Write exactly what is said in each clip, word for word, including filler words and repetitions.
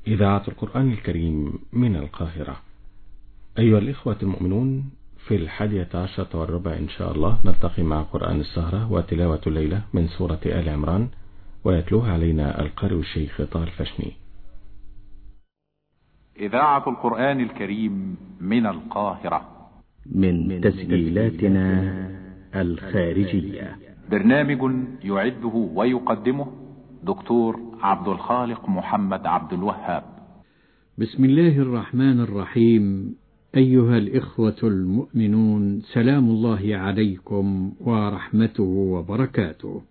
إذاعة القرآن الكريم من القاهرة. أيها الإخوة المؤمنون، في الحادية عشرة والربع إن شاء الله نلتقي مع قرآن السهرة وتلاوة الليلة من سورة آل عمران، ويتلوها علينا القارئ الشيخ طه الفشني. إذاعة القرآن الكريم من القاهرة، من تسجيلاتنا الخارجية. برنامج يعده ويقدمه دكتور عبد الخالق محمد عبد الوهاب. بسم الله الرحمن الرحيم. أيها الإخوة المؤمنون، سلام الله عليكم ورحمته وبركاته.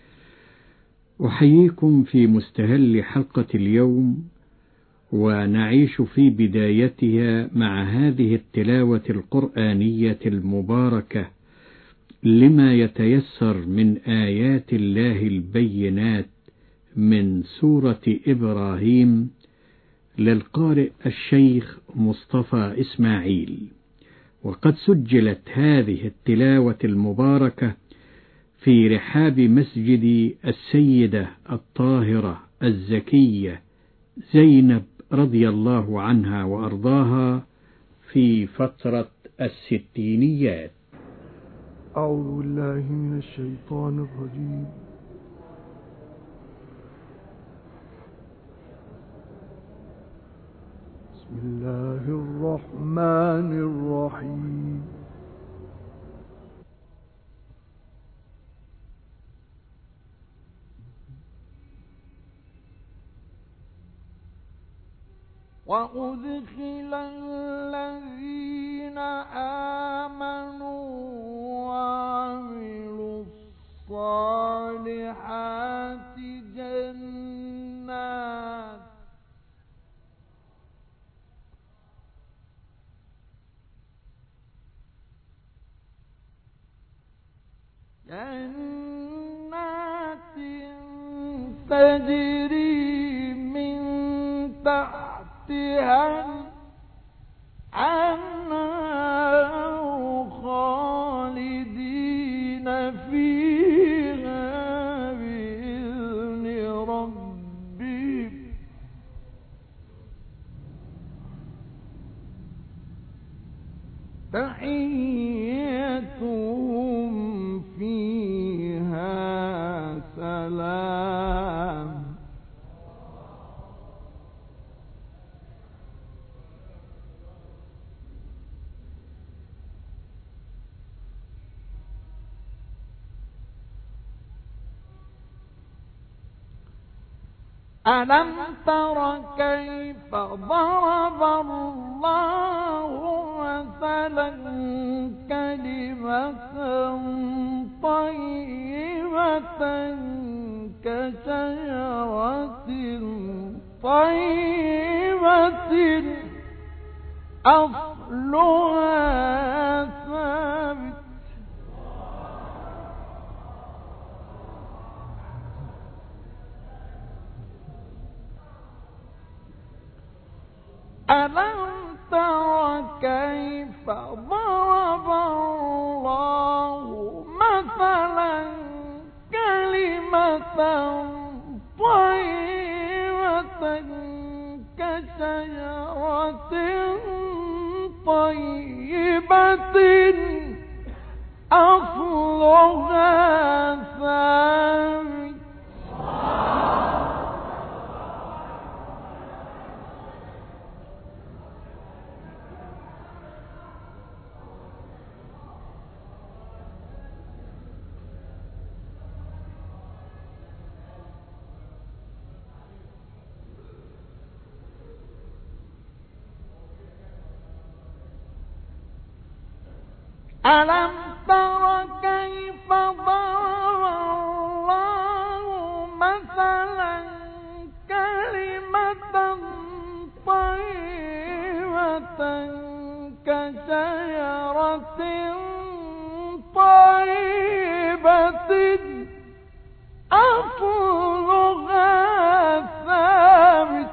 أحييكم في مستهل حلقة اليوم، ونعيش في بدايتها مع هذه التلاوة القرآنية المباركة لما يتيسر من آيات الله البينات من سورة إبراهيم للقارئ الشيخ مصطفى إسماعيل. وقد سجلت هذه التلاوة المباركة في رحاب مسجد السيدة الطاهرة الزكية زينب رضي الله عنها وأرضاها في فترة الستينيات. أعوذ بالله من الشيطان الرجيم. بسم الله الرحمن الرحيم. وأدخل الذين آمنوا وعملوا الصالحات جنات جنات تجري من تحتها الأنهار خالدين فيها بإذن ربهم تحيتهم فيها سلام. ألم تر كيف ضرب الله مثلا كلمة طيبة كشجرة طيبة أصلها ثابت ألم تر كيف ضرب الله مثلا كلمة طيبة كشجرة طيبة أصلها ثابت ألم تر كيف ضرب الله مثلا كلمة طيبة كشجرة طيبة أصلها ثابت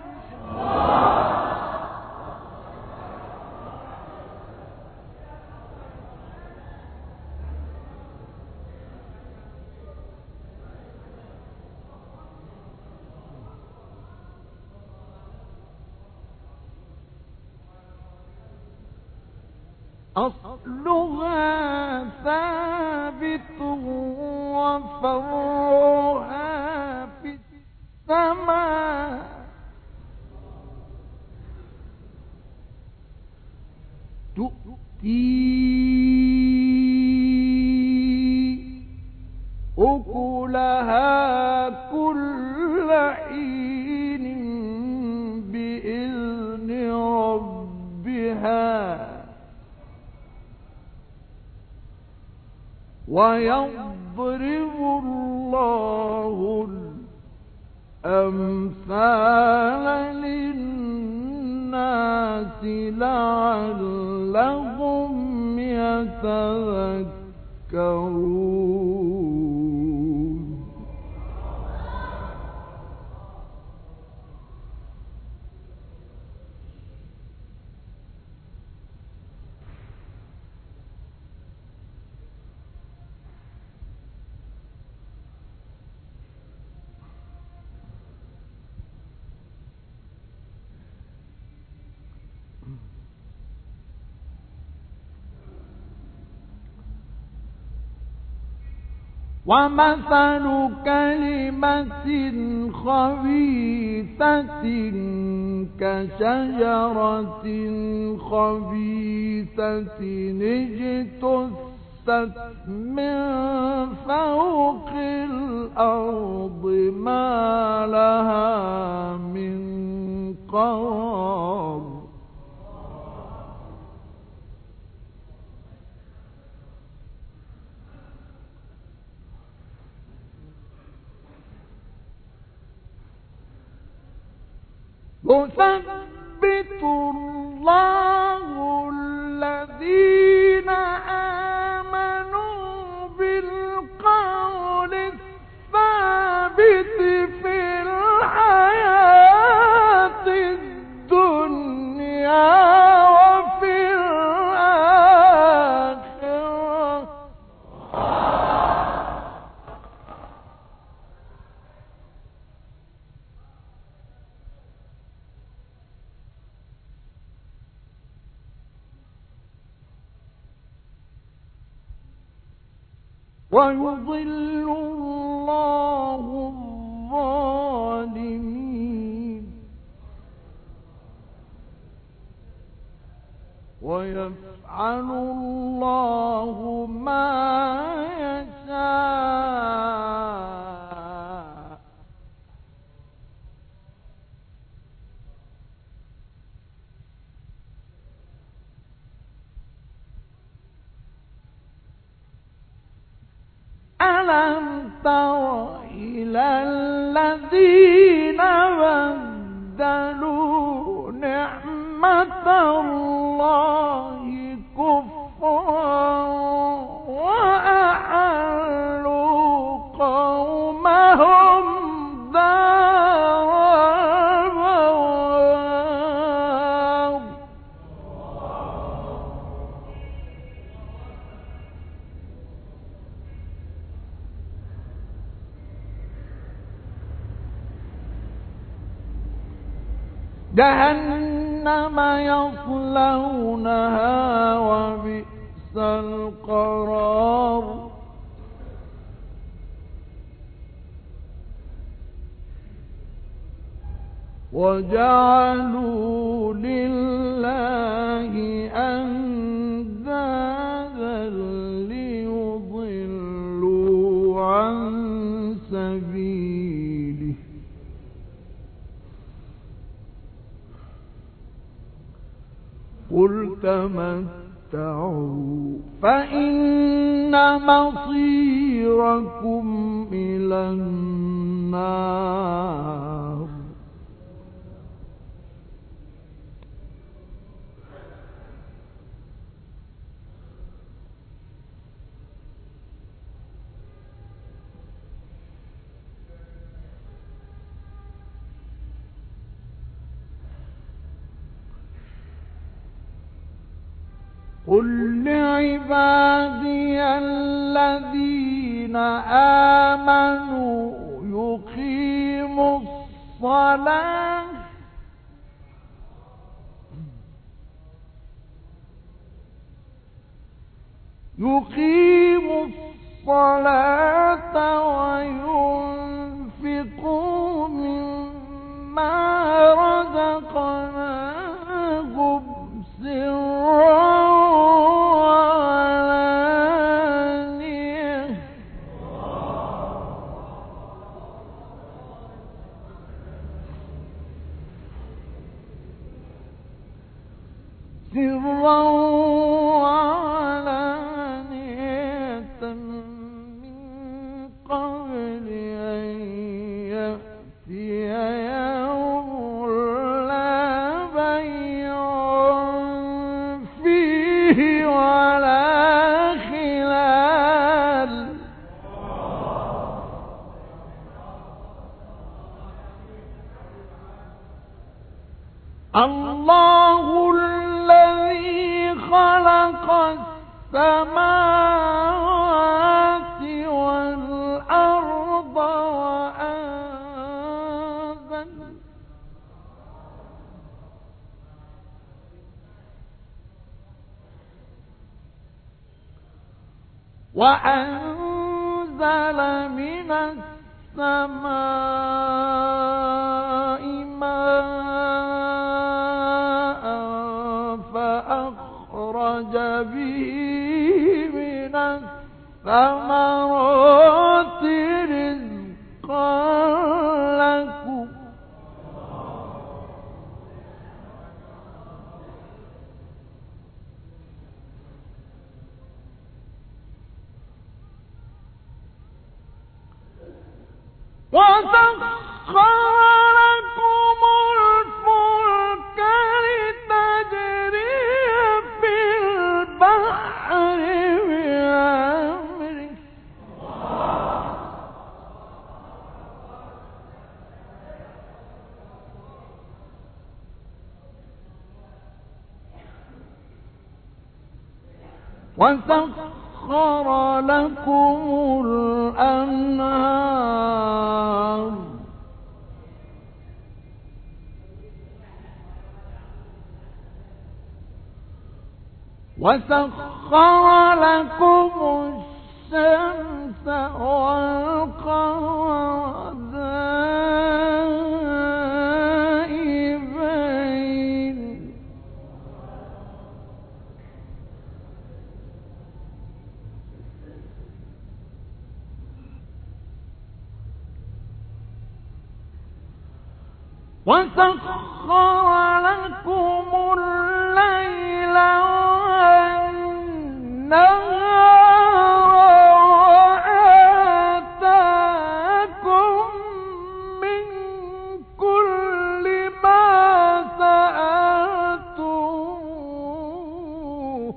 أصلها ثابت وفرعها في السماء تؤتي أكلها كل حين بإذن ربها ويضرب الله الأمثال للناس لعلهم يتذكرون. ومثل كلمة خبيثة كشجرة خبيثة اجتثت من فوق الأرض ما لها من قرار. يثبت الله الذين آمنوا بالقول الثابت في الحياة الدنيا وفي الآخرة ويضل الله الظالمين ويفعل الله ما يشاء. ألم تر إلى الذين بدلوا نعمة الله كفرا وأحلوا قومهم دار البوار. جهنم يصلونها وبئس القرار. وجعلوا لله أندادا ليضلوا عن سبيله. قل تمتعوا فإن مصيركم إلى النار. قل لعبادي الذين آمنوا يقيموا الصلاة يقيموا الصلاة وينفقوا مما رزقناهم سرا وعلانية سرا وعلانية من قبل أن يأتي يوم لا بيع فيه ولا خلال الله الذي خلق السماوات والأرض وأنزل وأنزل من السماء ماء فأخرج به من الثمرات رزقا لكم وسخر لكم الفلك لتجري في البحر بأمره وسخر لكم الأنهار وسخر لكم الشمس والقمر دائبين وسخر لكم الليل والنهار وآتاكم من كل ما سألتموه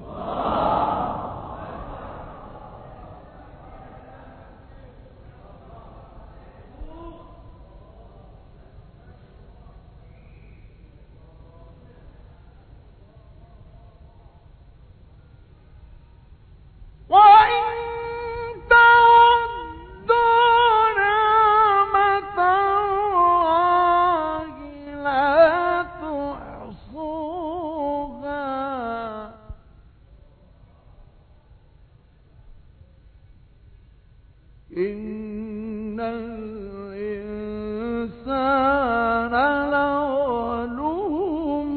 وإن تعدوا نعمة الله لا تحصوها إن الإنسان لظلوم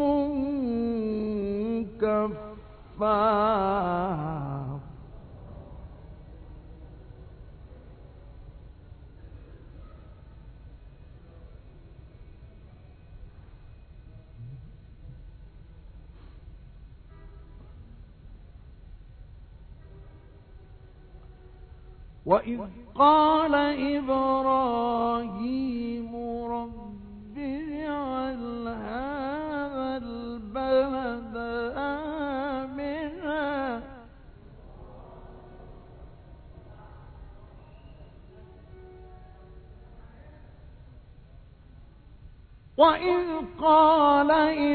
كفار وإذ قال إبراهيم رب اجعل هذا البلد آمنا وإذ قال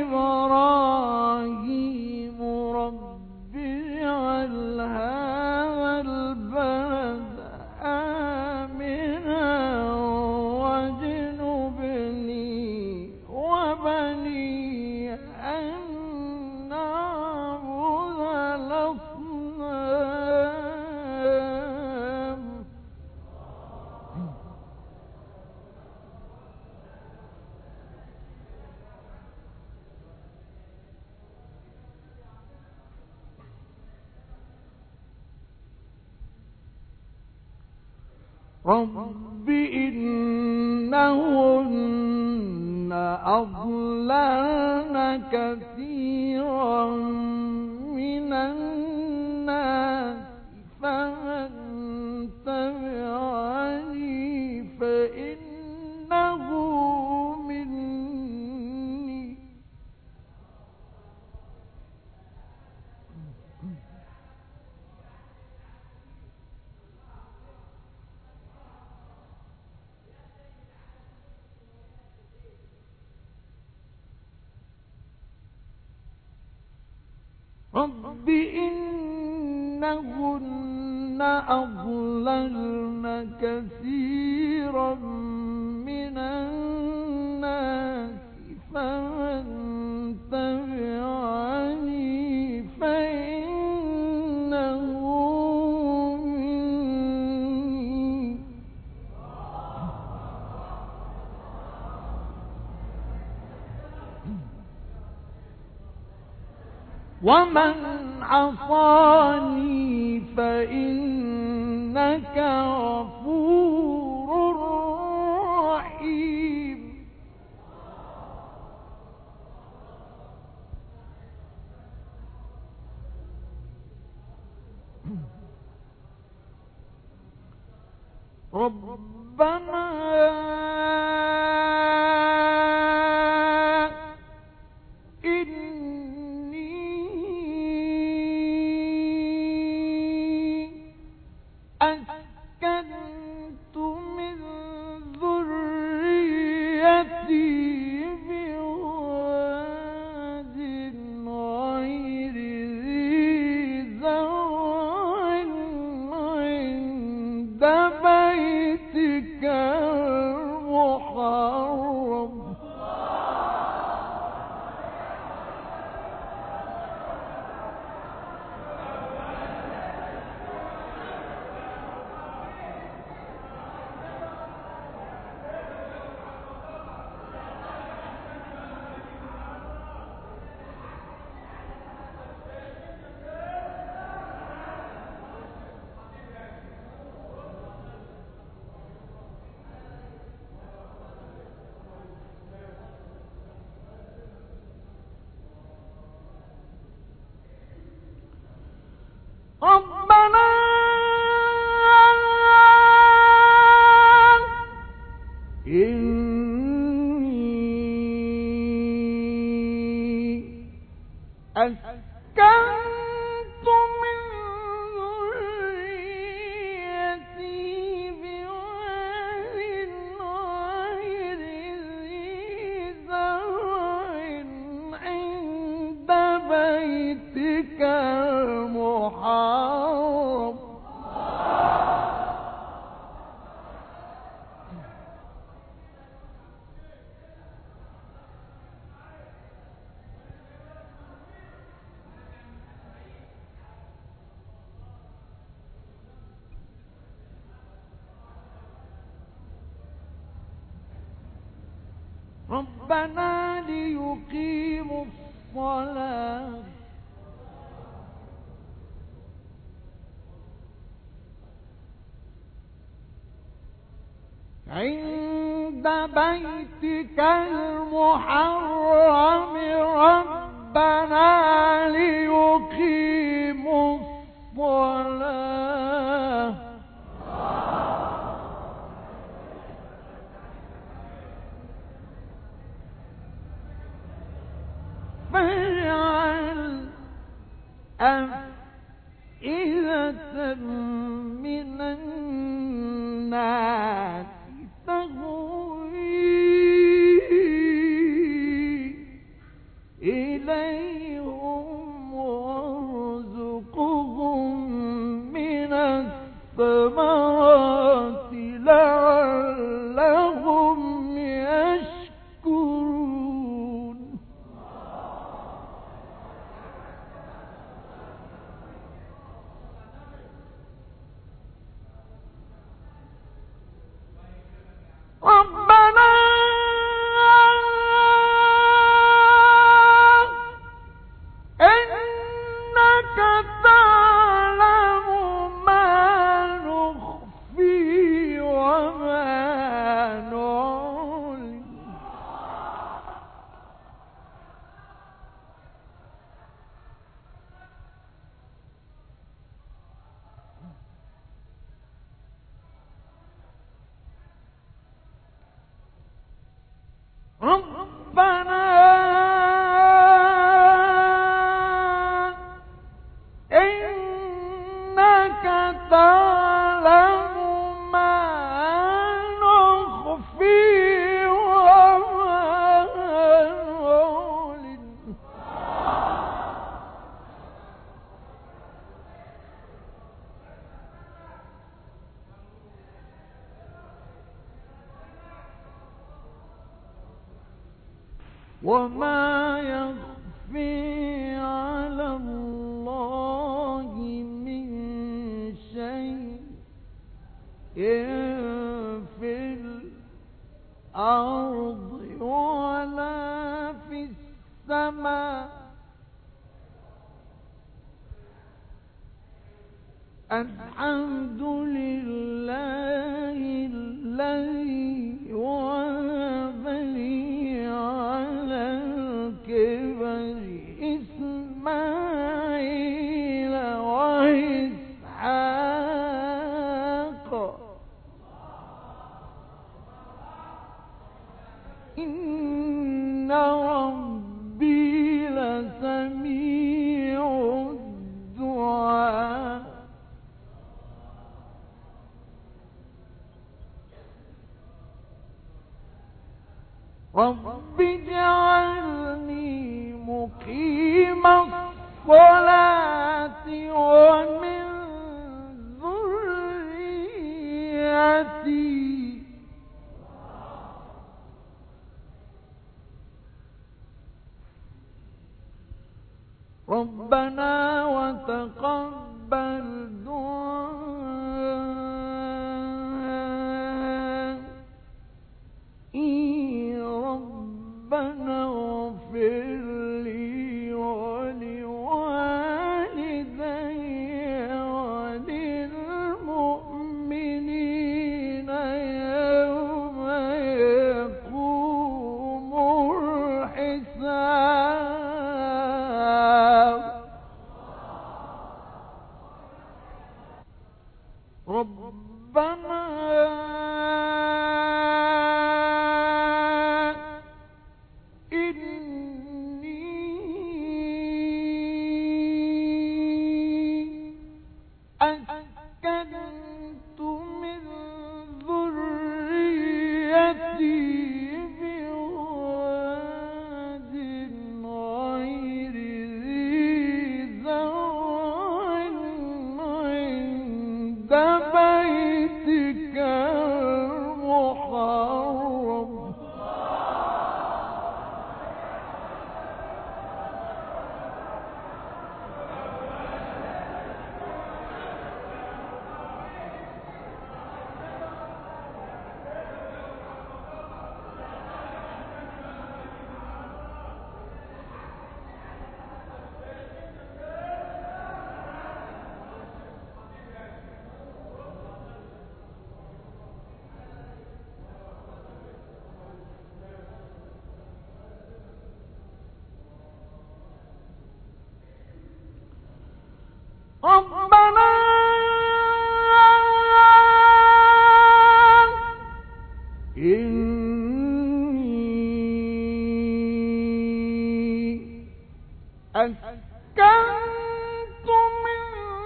إبراهيم رب اجعل هذا البلد آمنا واجنبني وبني أن نعبد الأصنام رب إنهن أضللن كثيرا من الناس فمن تبعني فإنه مني رب إنهن أضللن كثيرا من الناس فمن تبعني فإنه مني ومن عصاني فإنك غفور رحيم ربنا أسكنت من ذريتي بواد غير ذي زرع عند بيتك المحرم ربنا إني أسكنت من ذريتي بواد غير ذي زرع عند بيتك المحرم ربنا ليقيموا الصلاة عند بيتك المحرم ربنا ليقيموا الصلاة فاجعل أفئدة من الناس تهوي إليهم وارزقهم من الثمرات لعلهم يشكرون ربنا وما يخفي على الله من شيء في الأرض ولا في السماء. الحمد لله الذي وهب لي على الكبر إسماعيل وإسحاق إن ربي لسميع الدعاء. رب اجعلني مقيم الصلاة ومن ذريتي ربنا وتقبل دعائي ربنا اغفر لي ولوالدي وللمؤمنين يوم يقوم الحساب. ربنا أسكنت من ذريتي بواد غير ذي زرع عند بيتك المحرم ربنا إني أسكنت من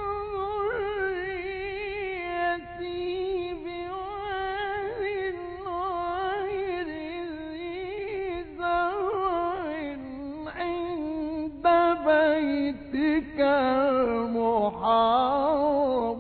ذريتي بواد غير ذي زرع عند بيتك المحرم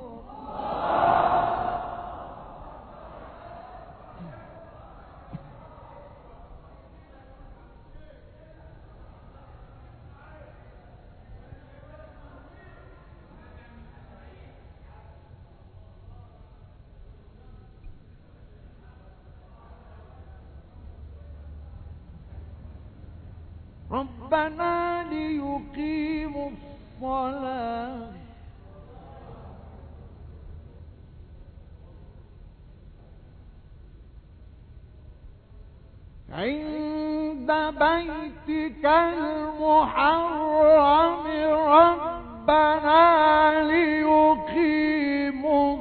ربنا ليقيموا الصلاة عند بيتك المحرم ربنا ليقيموا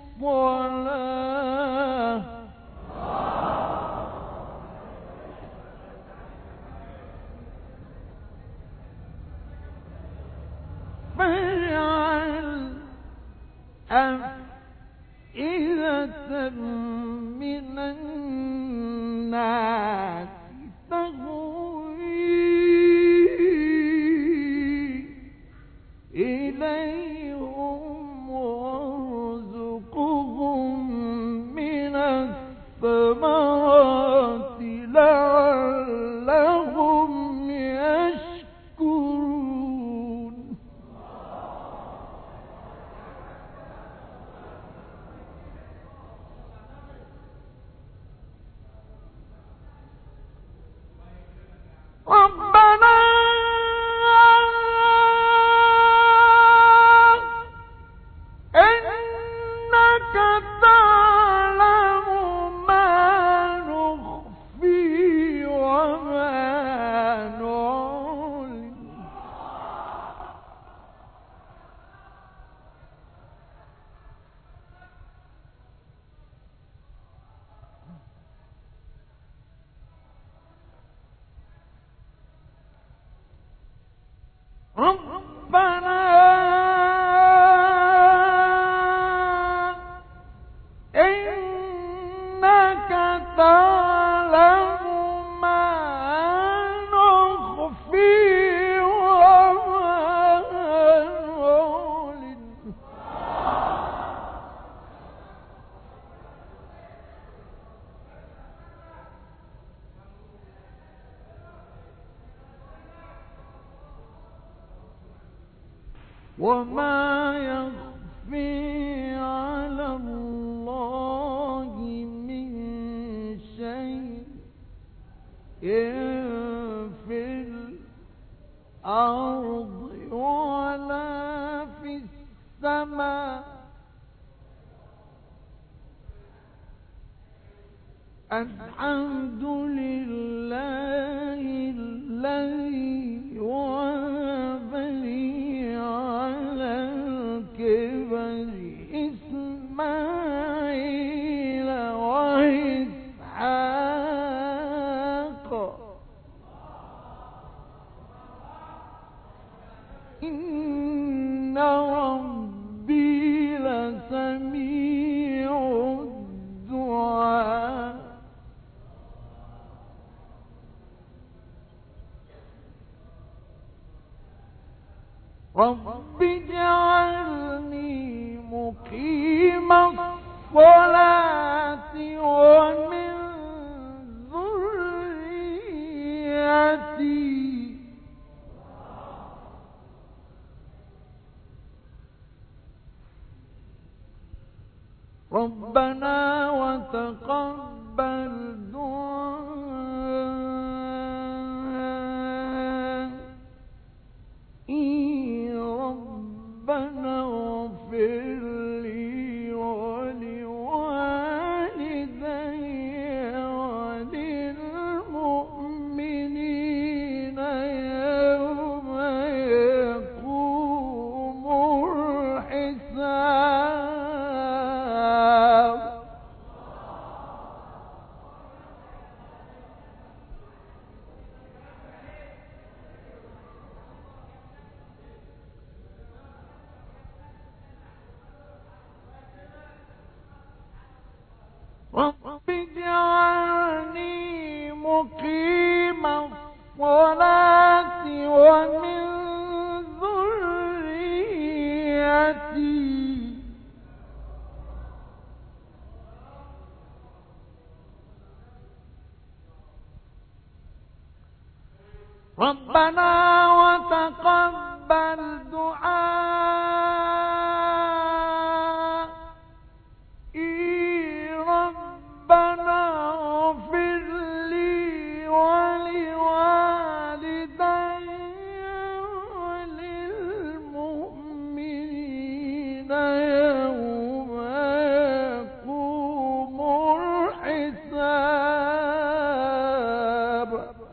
الصلاة فاجعل أفئدة من الناس تهوي إليهم وارزقهم من الثمرات لعلهم وما يخفي على الله من شيء في الأرض ولا في السماء. الحمد لله الذي وهب لي على الكبر إسماعيل وإسحاق إن ربي لسميع الدعاء. رب اجعلني مقيم الصلاة ومن ذريتي ربنا وتقبل دعائي ربنا اغفر لي ولوالدي وللمؤمنين يوم يقوم الحساب. رب اجعلني مقيم الصلاة ومن ذريتي ربنا وتقبل دعائي ربنا اغفر لي ولوالدي وللمؤمنين يوم يقوم الحساب.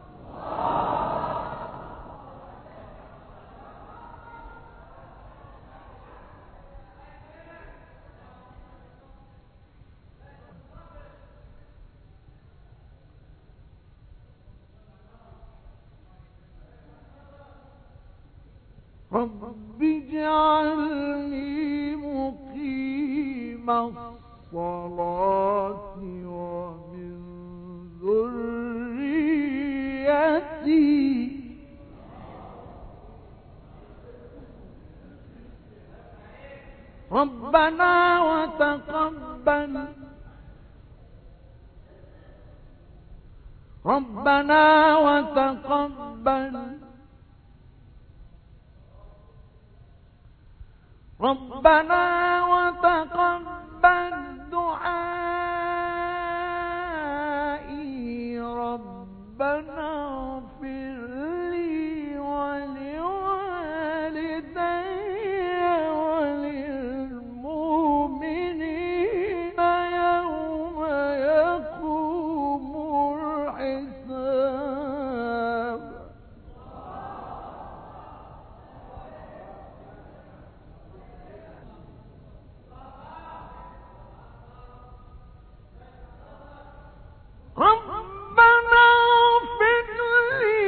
رب اجعلني مقيم الصلاة ومن ذريتي ربنا وتقبل ربنا وتقبل ربنا وتقبل دعائي ربنا اغفر لي ولوالدي وللمؤمنين يوم يقوم الحساب. ربنا اغفر لي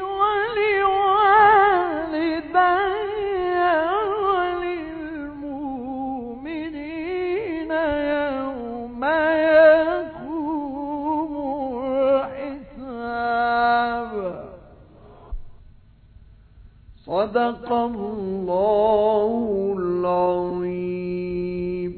ولوالدي وللمؤمنين يوم يقوم الحساب. صدق الله العظيم.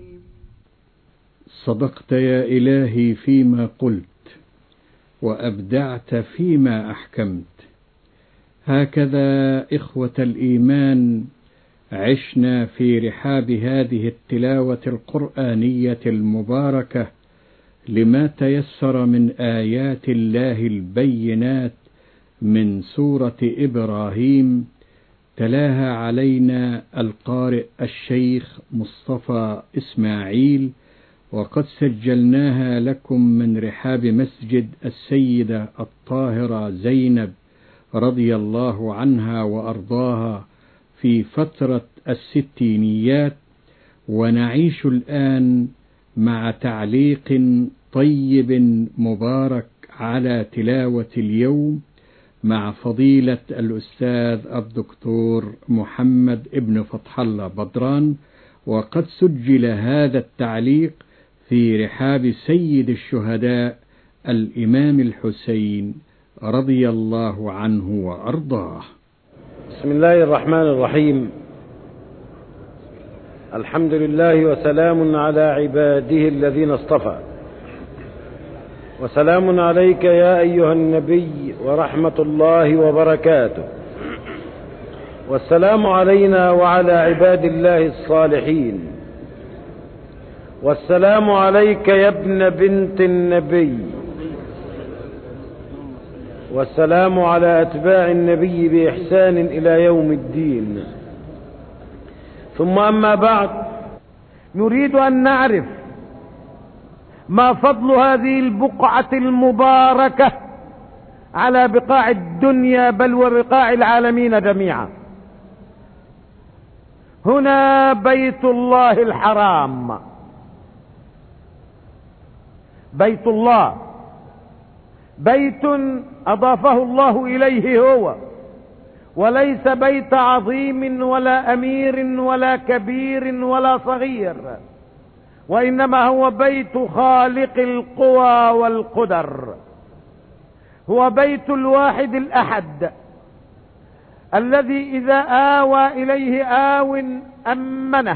صدقت يا إلهي فيما قلت وأبدعت فيما أحكمت. هكذا إخوة الإيمان عشنا في رحاب هذه التلاوة القرآنية المباركة لما تيسر من آيات الله البينات من سورة إبراهيم، تلاها علينا القارئ الشيخ مصطفى إسماعيل، وقد سجلناها لكم من رحاب مسجد السيدة الطاهرة زينب رضي الله عنها وأرضاها في فترة الستينيات. ونعيش الآن مع تعليق طيب مبارك على تلاوة اليوم مع فضيلة الأستاذ الدكتور محمد ابن فتح الله بدران، وقد سجل هذا التعليق في رحاب سيد الشهداء الإمام الحسين رضي الله عنه وأرضاه. بسم الله الرحمن الرحيم. الحمد لله وسلام على عباده الذين اصطفى، وسلام عليك يا أيها النبي ورحمة الله وبركاته، والسلام علينا وعلى عباد الله الصالحين، والسلام عليك يا ابن بنت النبي، والسلام على أتباع النبي بإحسان إلى يوم الدين. ثم أما بعد، نريد أن نعرف ما فضل هذه البقعة المباركة على بقاع الدنيا بل وبقاع العالمين جميعا. هنا بيت الله الحرام، بيت الله، بيت أضافه الله إليه هو، وليس بيت عظيم ولا أمير ولا كبير ولا صغير، وإنما هو بيت خالق القوى والقدر. هو بيت الواحد الأحد الذي إذا آوى إليه آو أمنه،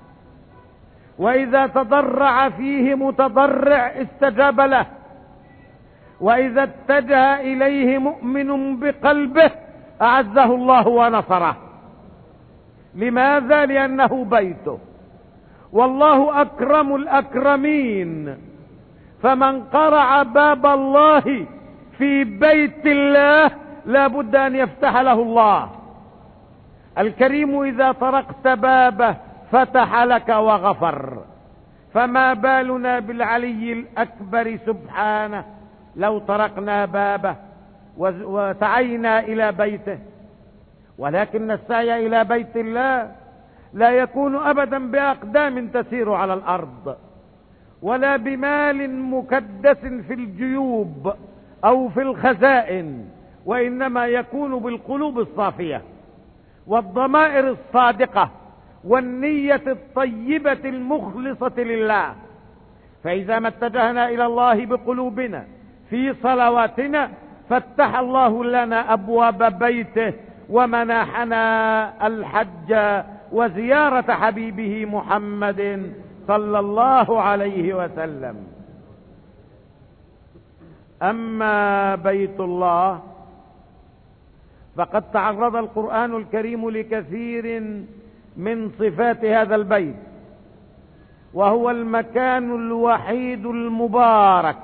وإذا تضرع فيه متضرع استجاب له، وإذا اتجه إليه مؤمن بقلبه أعزه الله ونصره. لماذا؟ لأنه بيته، والله أكرم الأكرمين، فمن قرع باب الله في بيت الله لا بد أن يفتح له الله. الكريم إذا طرقت بابه فتح لك وغفر، فما بالنا بالعلي الأكبر سبحانه لو طرقنا بابه وسعينا إلى بيته. ولكن السعي إلى بيت الله لا يكون أبدا بأقدام تسير على الأرض، ولا بمال مكدس في الجيوب أو في الخزائن، وإنما يكون بالقلوب الصافية والضمائر الصادقة والنية الطيبة المخلصة لله. فإذا ما اتجهنا إلى الله بقلوبنا في صلواتنا فتح الله لنا أبواب بيته ومنحنا الحج وزيارة حبيبه محمد صلى الله عليه وسلم. أما بيت الله فقد تعرض القرآن الكريم لكثير من صفات هذا البيت، وهو المكان الوحيد المبارك.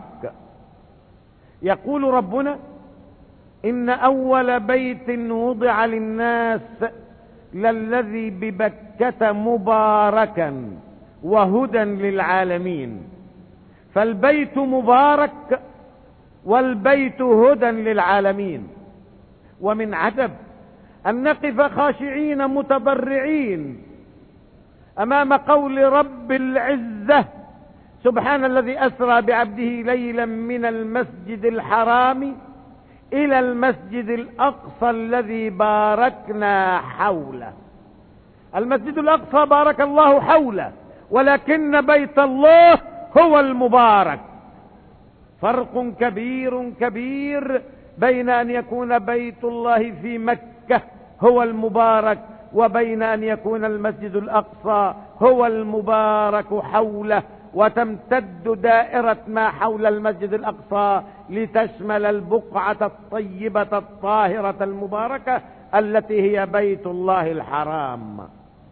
يقول ربنا: إن أول بيت وضع للناس للذي ببكة مباركا وهدى للعالمين. فالبيت مبارك والبيت هدى للعالمين. ومن عجب أن نقف خاشعين متضرعين أمام قول رب العزة: سبحان الذي أسرى بعبده ليلا من المسجد الحرام إلى المسجد الأقصى الذي باركنا حوله. المسجد الأقصى بارك الله حوله، ولكن بيت الله هو المبارك. فرق كبير كبير بين أن يكون بيت الله في مكة هو المبارك وبين أن يكون المسجد الأقصى هو المبارك حوله، وتمتد دائرة ما حول المسجد الأقصى لتشمل البقعة الطيبة الطاهرة المباركة التي هي بيت الله الحرام.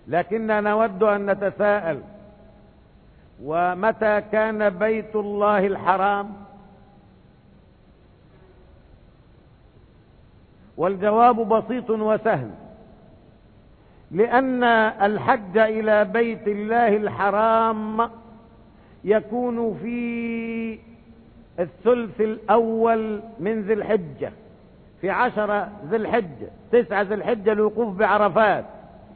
لكننا نود أن نتساءل: ومتى كان بيت الله الحرام؟ والجواب بسيط وسهل، لأن الحج إلى بيت الله الحرام يكون في الثلث الأول من ذي الحجة، في عشرة ذي الحجة، تسعة ذي الحجة الوقوف بعرفات.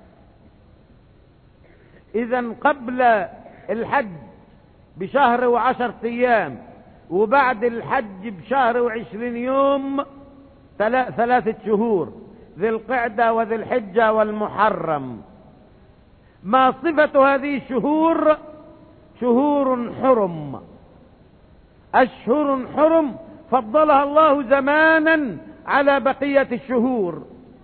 إذن قبل الحج بشهر وعشرة أيام، وبعد الحج بشهر وعشرين يوم، ثلاثة شهور، ذي القعدة وذي الحجة والمحرم. ما صفة هذه الشهور؟ شهور حرم، أشهر حرم فضلها الله زمانا على بقية الشهور.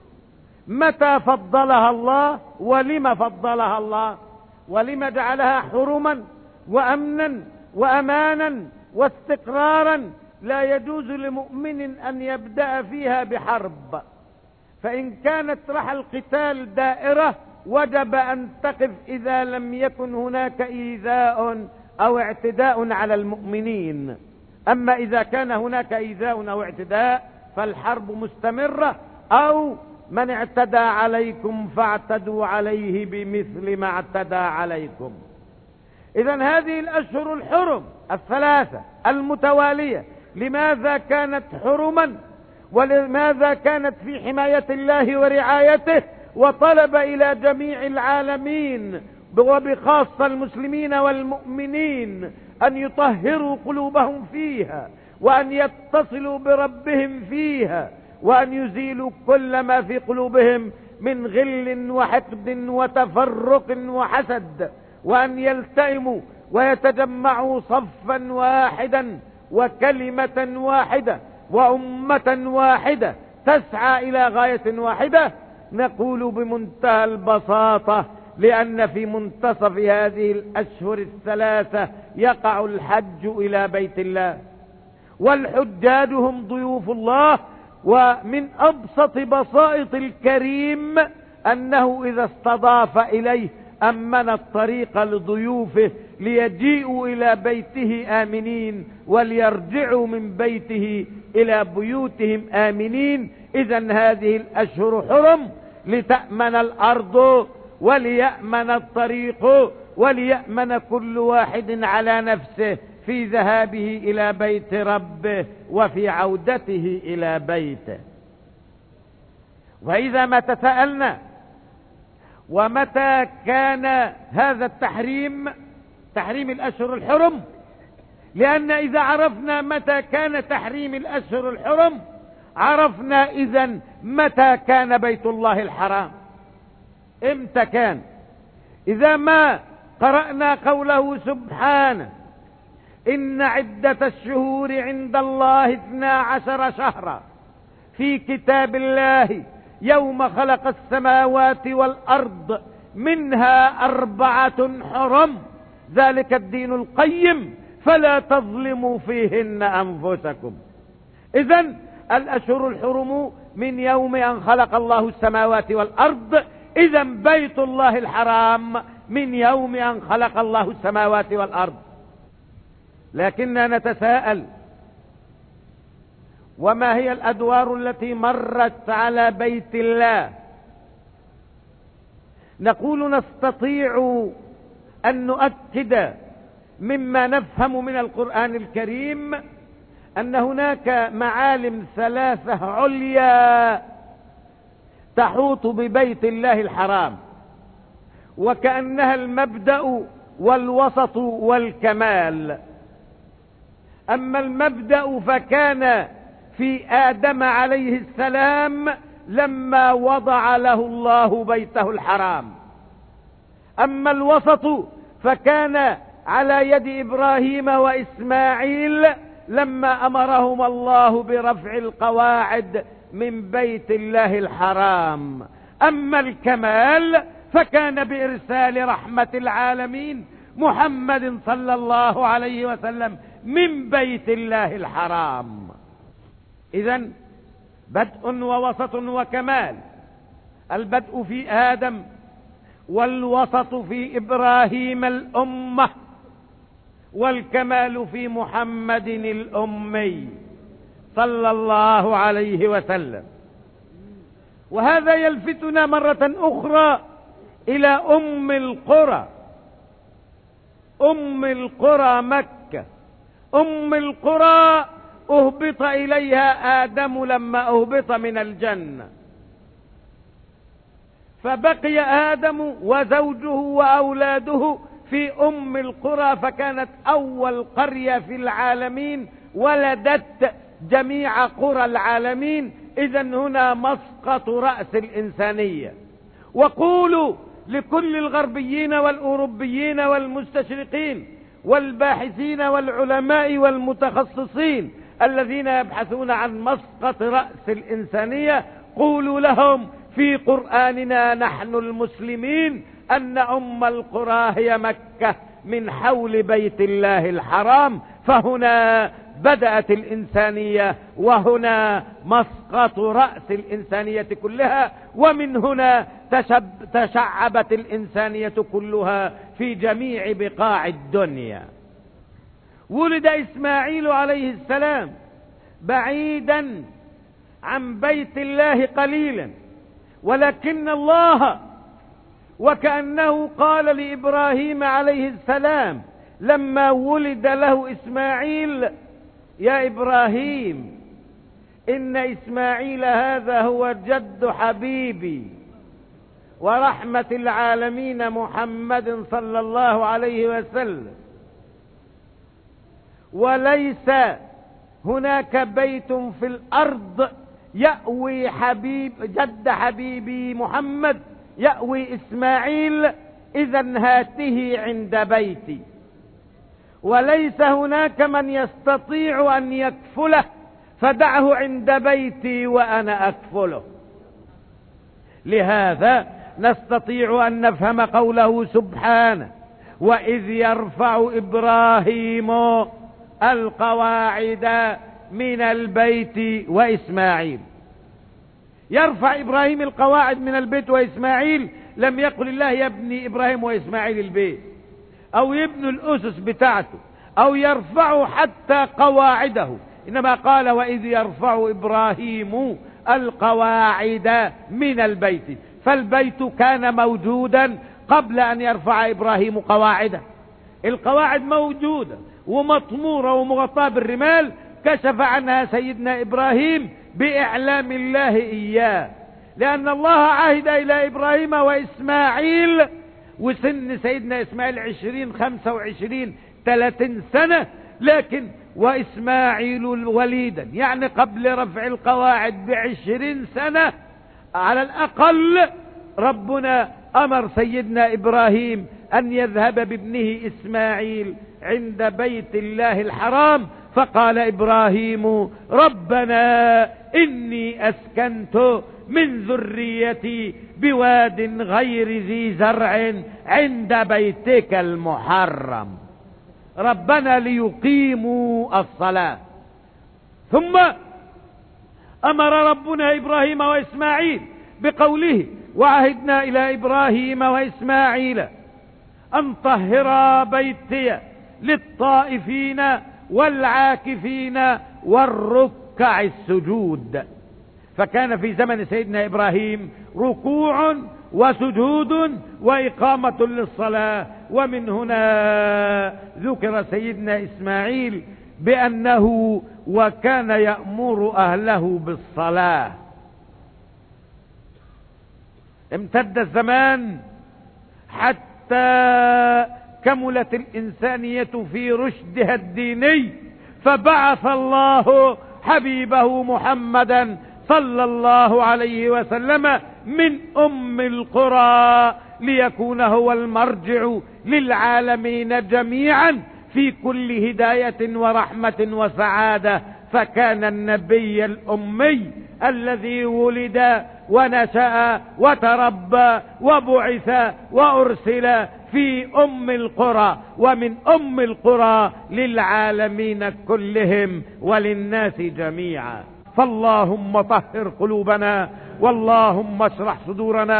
متى فضلها الله؟ ولم فضلها الله؟ ولم جعلها حرما وأمنا وأمانا واستقرارا لا يجوز لمؤمن أن يبدأ فيها بحرب، فإن كانت رحى القتال دائرة وجب أن تقف إذا لم يكن هناك إيذاء أو اعتداء على المؤمنين. أما إذا كان هناك إيذاء أو اعتداء فالحرب مستمرة، أو من اعتدى عليكم فاعتدوا عليه بمثل ما اعتدى عليكم. إذن هذه الأشهر الحرم الثلاثة المتوالية لماذا كانت حرما؟ ولماذا كانت في حماية الله ورعايته؟ وطلب إلى جميع العالمين وبخاصة المسلمين والمؤمنين أن يطهروا قلوبهم فيها، وأن يتصلوا بربهم فيها، وأن يزيلوا كل ما في قلوبهم من غل وحقد وتفرق وحسد، وأن يلتئموا ويتجمعوا صفا واحدا وكلمة واحدة وأمة واحدة تسعى إلى غاية واحدة. نقول بمنتهى البساطة: لأن في منتصف هذه الأشهر الثلاثة يقع الحج إلى بيت الله، والحجاج هم ضيوف الله. ومن أبسط بسائط الكريم أنه إذا استضاف إليه أمن الطريق لضيوفه ليجيئوا إلى بيته آمنين وليرجعوا من بيته إلى بيوتهم آمنين. إذن هذه الأشهر حرم لتأمن الأرض وليأمن الطريق وليأمن كل واحد على نفسه في ذهابه إلى بيت ربه وفي عودته إلى بيته. وإذا ما تساءلنا: ومتى كان هذا التحريم، تحريم الأشهر الحرم؟ لأن إذا عرفنا متى كان تحريم الأشهر الحرم عرفنا إذن متى كان بيت الله الحرام. امتى كان؟ إذا ما قرأنا قوله سبحانه: إن عدة الشهور عند الله اثنا عشر شهرا في كتاب الله يوم خلق السماوات والأرض منها أربعة حرم ذلك الدين القيم فلا تظلموا فيهن أنفسكم. إذن الأشهر الحرم من يوم أن خلق الله السماوات والأرض، إذن بيت الله الحرام من يوم أن خلق الله السماوات والأرض. لكننا نتساءل: وما هي الأدوار التي مرت على بيت الله؟ نقول نستطيع أن نؤكد مما نفهم من القرآن الكريم أن هناك معالم ثلاثة عليا تحوط ببيت الله الحرام، وكأنها المبدأ والوسط والكمال. أما المبدأ فكان في آدم عليه السلام لما وضع له الله بيته الحرام. أما الوسط فكان على يد إبراهيم وإسماعيل لما أمرهم الله برفع القواعد من بيت الله الحرام. أما الكمال فكان بإرسال رحمة العالمين محمد صلى الله عليه وسلم من بيت الله الحرام. إذن بدء ووسط وكمال. البدء في آدم والوسط في إبراهيم الأمة، والكمال في محمد الأمي صلى الله عليه وسلم. وهذا يلفتنا مرة أخرى إلى أم القرى، أم القرى مكة. أم القرى أهبط إليها آدم لما أهبط من الجنة، فبقي آدم وزوجه وأولاده في أم القرى، فكانت أول قرية في العالمين ولدت جميع قرى العالمين. إذن هنا مسقط رأس الإنسانية. وقولوا لكل الغربيين والأوروبيين والمستشرقين والباحثين والعلماء والمتخصصين الذين يبحثون عن مسقط رأس الإنسانية، قولوا لهم في قرآننا نحن المسلمين أن أم القرى هي مكة من حول بيت الله الحرام، فهنا بدأت الإنسانية، وهنا مسقط رأس الإنسانية كلها، ومن هنا تشب تشعبت الإنسانية كلها في جميع بقاع الدنيا. ولد إسماعيل عليه السلام بعيدا عن بيت الله قليلا، ولكن الله وكأنه قال لإبراهيم عليه السلام لما ولد له إسماعيل: يا إبراهيم إن إسماعيل هذا هو جد حبيبي ورحمة العالمين محمد صلى الله عليه وسلم، وليس هناك بيت في الأرض يأوي حبيب جد حبيبي محمد يأوي إسماعيل، إذن هاته عند بيتي، وليس هناك من يستطيع أن يكفله، فدعه عند بيتي وأنا أكفله. لهذا نستطيع أن نفهم قوله سبحانه: وإذ يرفع إبراهيم القواعد من البيت وإسماعيل. يرفع إبراهيم القواعد من البيت وإسماعيل، لم يقل الله يبني إبراهيم وإسماعيل البيت أو يبنوا الأسس بتاعته أو يرفعوا حتى قواعده، إنما قال: وإذ يرفع إبراهيم القواعد من البيت. فالبيت كان موجودا قبل أن يرفع إبراهيم قواعده. القواعد موجودة ومطمورة ومغطاة بالرمال، كشف عنها سيدنا إبراهيم بإعلام الله إياه، لأن الله عهد إلى إبراهيم وإسماعيل، وسن سيدنا إسماعيل عشرين خمسة وعشرين ثلاثين سنة، لكن وإسماعيل وليدا، يعني قبل رفع القواعد بعشرين سنة على الأقل. ربنا أمر سيدنا إبراهيم أن يذهب بابنه إسماعيل عند بيت الله الحرام، فقال إبراهيم: ربنا إني أسكنت من ذريتي بواد غير ذي زرع عند بيتك المحرم، ربنا ليقيموا الصلاة. ثم أمر ربنا إبراهيم وإسماعيل بقوله: وعهدنا إلى إبراهيم وإسماعيل أن طهرا بيتي للطائفين والعاكفين والركع السجود. فكان في زمن سيدنا إبراهيم ركوع وسجود وإقامة للصلاة. ومن هنا ذكر سيدنا إسماعيل بأنه وكان يأمر أهله بالصلاة. امتد الزمان حتى كملت الإنسانية في رشدها الديني، فبعث الله حبيبه محمدا صلى الله عليه وسلم من أم القرى ليكون هو المرجع للعالمين جميعا في كل هداية ورحمة وسعادة. فكان النبي الأمي الذي ولد ونشأ وتربى وبعث وأرسل في أم القرى، ومن أم القرى للعالمين كلهم وللناس جميعا. فاللهم طهر قلوبنا، واللهم اشرح صدورنا،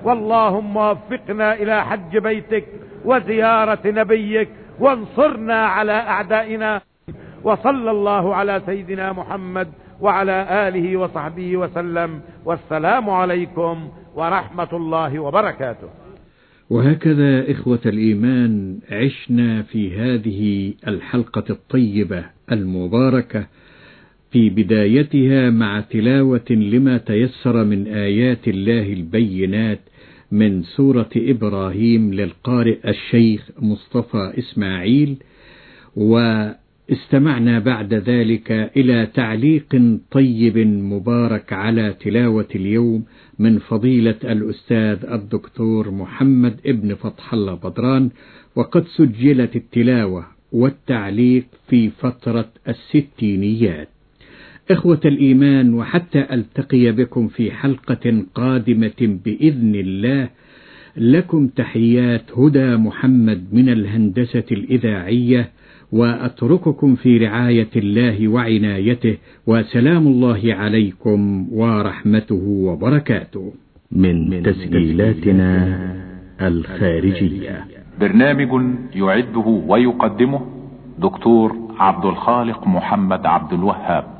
واللهم وفقنا إلى حج بيتك وزيارة نبيك، وانصرنا على أعدائنا. وصلى الله على سيدنا محمد وعلى آله وصحبه وسلم، والسلام عليكم ورحمة الله وبركاته. وهكذا إخوة الإيمان عشنا في هذه الحلقة الطيبة المباركة في بدايتها مع تلاوة لما تيسر من آيات الله البينات من سورة إبراهيم للقارئ الشيخ مصطفى إسماعيل، واستمعنا بعد ذلك إلى تعليق طيب مبارك على تلاوة اليوم من فضيلة الأستاذ الدكتور محمد ابن فتح الله بدران، وقد سجلت التلاوة والتعليق في فترة الستينيات. إخوة الإيمان، وحتى ألتقي بكم في حلقة قادمة بإذن الله، لكم تحيات هدى محمد من الهندسة الإذاعية، وأترككم في رعاية الله وعنايته، وسلام الله عليكم ورحمته وبركاته. من تسجيلاتنا الخارجية، برنامج يعده ويقدمه دكتور عبد الخالق محمد عبد الوهاب.